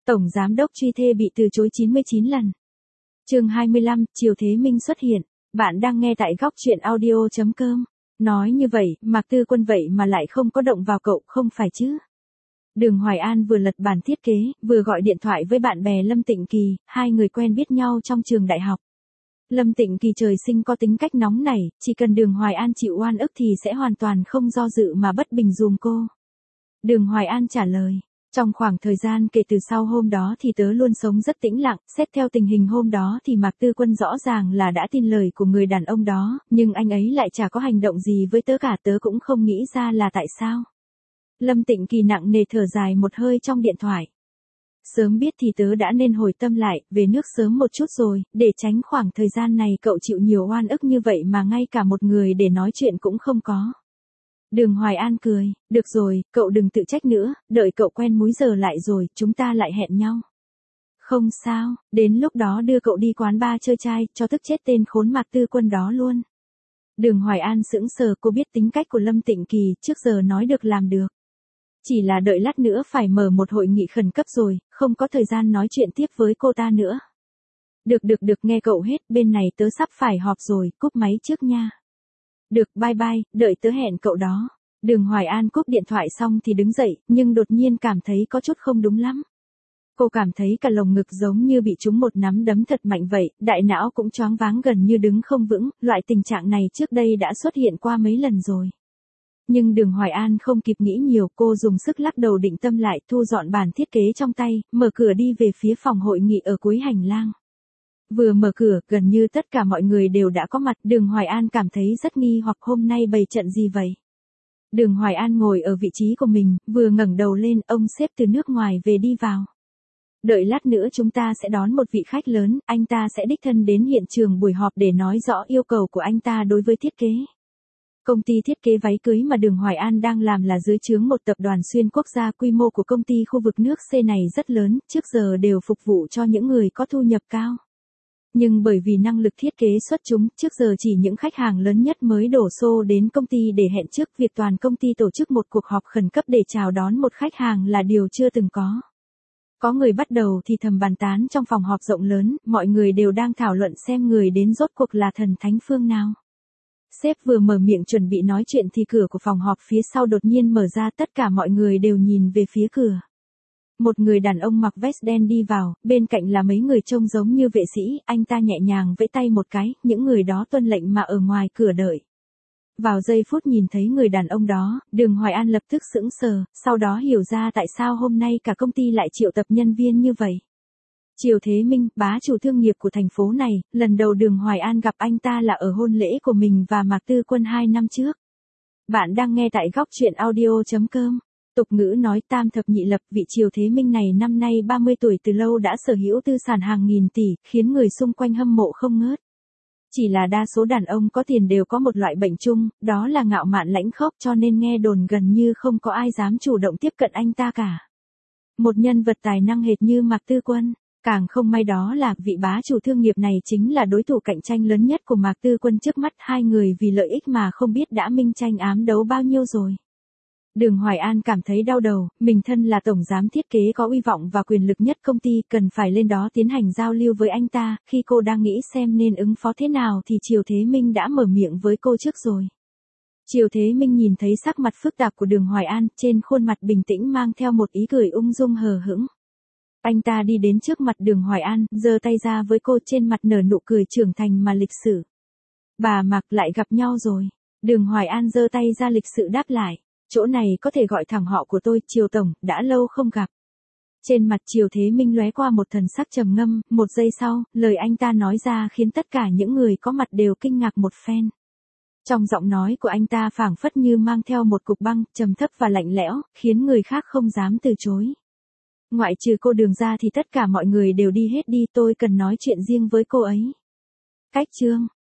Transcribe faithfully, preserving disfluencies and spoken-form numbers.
Tổng giám đốc truy thê bị từ chối chín mươi chín lần. Chương hai mươi lăm, Triều Thế Minh xuất hiện. Bạn đang nghe tại góc truyện audio chấm com. Nói như vậy, Mạc Tư Quân vậy mà lại không có động vào cậu, không phải chứ? Đường Hoài An vừa lật bản thiết kế, vừa gọi điện thoại với bạn bè Lâm Tịnh Kỳ, hai người quen biết nhau trong trường đại học. Lâm Tịnh Kỳ trời sinh có tính cách nóng nảy, chỉ cần Đường Hoài An chịu oan ức thì sẽ hoàn toàn không do dự mà bất bình dùm cô. Đường Hoài An trả lời, trong khoảng thời gian kể từ sau hôm đó thì tớ luôn sống rất tĩnh lặng, xét theo tình hình hôm đó thì Mạc Tư Quân rõ ràng là đã tin lời của người đàn ông đó, nhưng anh ấy lại chả có hành động gì với tớ cả, tớ cũng không nghĩ ra là tại sao. Lâm Tịnh Kỳ nặng nề thở dài một hơi trong điện thoại. Sớm biết thì tớ đã nên hồi tâm lại, về nước sớm một chút rồi, để tránh khoảng thời gian này cậu chịu nhiều oan ức như vậy mà ngay cả một người để nói chuyện cũng không có. Đường Hoài An cười, được rồi, cậu đừng tự trách nữa, đợi cậu quen múi giờ lại rồi, chúng ta lại hẹn nhau. Không sao, đến lúc đó đưa cậu đi quán bar chơi trai, cho tức chết tên khốn Mạc Tư Quân đó luôn. Đường Hoài An sững sờ, cô biết tính cách của Lâm Tịnh Kỳ, trước giờ nói được làm được. Chỉ là đợi lát nữa phải mở một hội nghị khẩn cấp rồi, không có thời gian nói chuyện tiếp với cô ta nữa. Được được được, nghe cậu hết, bên này tớ sắp phải họp rồi, cúp máy trước nha. Được, bye bye, đợi tớ hẹn cậu đó. Đường Hoài An cúp điện thoại xong thì đứng dậy, nhưng đột nhiên cảm thấy có chút không đúng lắm. Cô cảm thấy cả lồng ngực giống như bị trúng một nắm đấm thật mạnh vậy, đại não cũng choáng váng gần như đứng không vững, loại tình trạng này trước đây đã xuất hiện qua mấy lần rồi. Nhưng Đường Hoài An không kịp nghĩ nhiều, cô dùng sức lắc đầu định tâm lại, thu dọn bản thiết kế trong tay, mở cửa đi về phía phòng hội nghị ở cuối hành lang. Vừa mở cửa, gần như tất cả mọi người đều đã có mặt, Đường Hoài An cảm thấy rất nghi hoặc hôm nay bày trận gì vậy. Đường Hoài An ngồi ở vị trí của mình, vừa ngẩng đầu lên, ông sếp từ nước ngoài về đi vào. Đợi lát nữa chúng ta sẽ đón một vị khách lớn, anh ta sẽ đích thân đến hiện trường buổi họp để nói rõ yêu cầu của anh ta đối với thiết kế. Công ty thiết kế váy cưới mà Đường Hoài An đang làm là dưới trướng một tập đoàn xuyên quốc gia, quy mô của công ty khu vực nước C này rất lớn, trước giờ đều phục vụ cho những người có thu nhập cao. Nhưng bởi vì năng lực thiết kế xuất chúng, trước giờ chỉ những khách hàng lớn nhất mới đổ xô đến công ty để hẹn trước, việc toàn công ty tổ chức một cuộc họp khẩn cấp để chào đón một khách hàng là điều chưa từng có. Có người bắt đầu thì thầm bàn tán trong phòng họp rộng lớn, mọi người đều đang thảo luận xem người đến rốt cuộc là thần thánh phương nào. Sếp vừa mở miệng chuẩn bị nói chuyện thì cửa của phòng họp phía sau đột nhiên mở ra, tất cả mọi người đều nhìn về phía cửa. Một người đàn ông mặc vest đen đi vào, bên cạnh là mấy người trông giống như vệ sĩ, anh ta nhẹ nhàng vẫy tay một cái, những người đó tuân lệnh mà ở ngoài cửa đợi. Vào giây phút nhìn thấy người đàn ông đó, Đường Hoài An lập tức sững sờ, sau đó hiểu ra tại sao hôm nay cả công ty lại triệu tập nhân viên như vậy. Triều Thế Minh, bá chủ thương nghiệp của thành phố này, lần đầu Đường Hoài An gặp anh ta là ở hôn lễ của mình và Mạc Tư Quân hai năm trước. Bạn đang nghe tại góc truyện audio chấm com. Tục ngữ nói tam thập nhị lập, vị Triều Thế Minh này năm nay ba mươi tuổi, từ lâu đã sở hữu tư sản hàng nghìn tỷ, khiến người xung quanh hâm mộ không ngớt. Chỉ là đa số đàn ông có tiền đều có một loại bệnh chung, đó là ngạo mạn lãnh khốc, cho nên nghe đồn gần như không có ai dám chủ động tiếp cận anh ta cả. Một nhân vật tài năng hệt như Mạc Tư Quân. Càng không may đó là vị bá chủ thương nghiệp này chính là đối thủ cạnh tranh lớn nhất của Mạc Tư Quân trước mắt, hai người vì lợi ích mà không biết đã minh tranh ám đấu bao nhiêu rồi. Đường Hoài An cảm thấy đau đầu, mình thân là tổng giám thiết kế có uy vọng và quyền lực nhất công ty, cần phải lên đó tiến hành giao lưu với anh ta, khi cô đang nghĩ xem nên ứng phó thế nào thì Triều Thế Minh đã mở miệng với cô trước rồi. Triều Thế Minh nhìn thấy sắc mặt phức tạp của Đường Hoài An, trên khuôn mặt bình tĩnh mang theo một ý cười ung dung hờ hững. Anh ta đi đến trước mặt Đường Hoài An, giơ tay ra với cô, trên mặt nở nụ cười trưởng thành mà lịch sự. Bà Mạc, lại gặp nhau rồi. Đường Hoài An giơ tay ra lịch sự đáp lại. Chỗ này có thể gọi thẳng họ của tôi, Triều Tổng, đã lâu không gặp. Trên mặt Triều Thế Minh lóe qua một thần sắc trầm ngâm, một giây sau, lời anh ta nói ra khiến tất cả những người có mặt đều kinh ngạc một phen. Trong giọng nói của anh ta phảng phất như mang theo một cục băng, trầm thấp và lạnh lẽo, khiến người khác không dám từ chối. Ngoại trừ cô Đường ra thì tất cả mọi người đều đi hết đi, tôi cần nói chuyện riêng với cô ấy. Cách chương,